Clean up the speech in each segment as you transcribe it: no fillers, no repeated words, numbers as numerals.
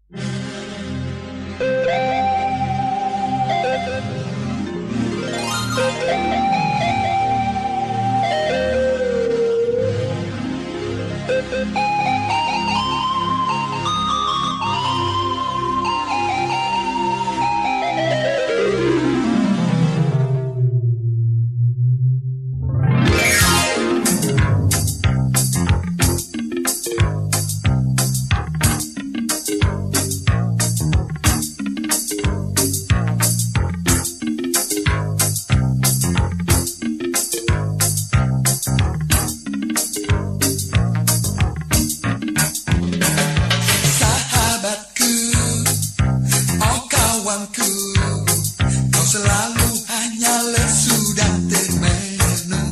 Sahabatku, oh kawanku, kau selalu hanya lesu dan termenung.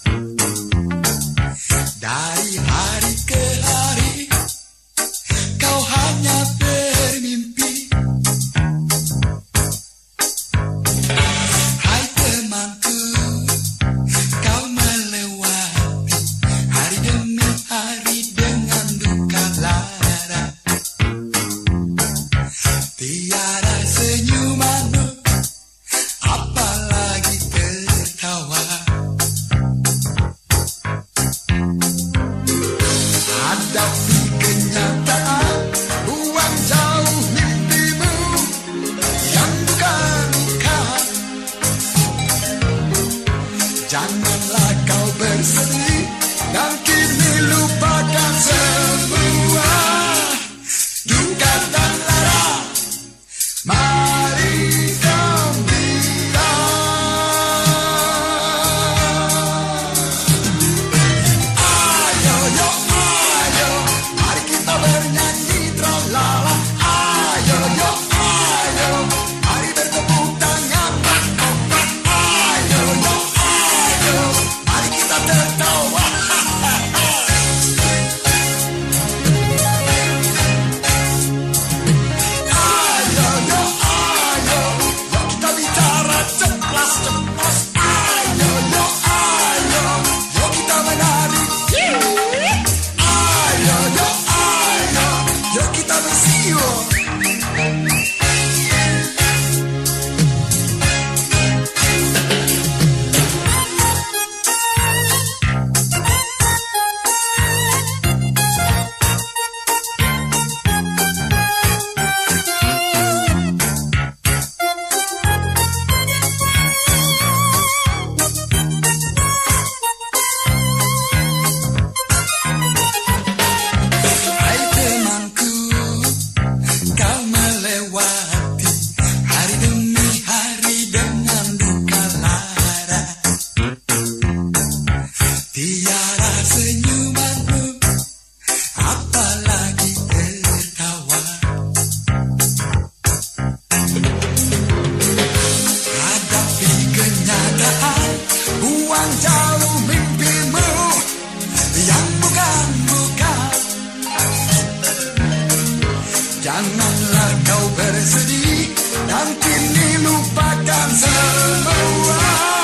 Dari hari ke hari, kau hanya bermimpi. Hai temanku, kau melewati hari demi hari dengan duka lara. Tiada senyumanmu, apalagi tertawa. Hadapi kenyataan, buang jauh mimpimu yang bukan-bukan. Janganlah kau bersedih dan kini lupakan semua duka dan lara. Mari gembira. Ayo yo ayo, mari kita bernyanyi tralala. Ayo yo ayo, mari bertepuk tangan. Ayo yo ayo, mari kita tertawa. Ayo yo ayo, yuk kita bicara ceplas-ceplos. Ayo yo ayo, yuk kita menari. Ayo yo ayo, yuk kita bersiul. Hai temanku, kau melewati hari demi hari dengan duka lara. Tiada senyumanmu, apalagi tertawa. Hadapi kenyataan, buang jauh mimpimu yang bukan-bukan. Janganlah kau bersedih dan kini lupakan semua.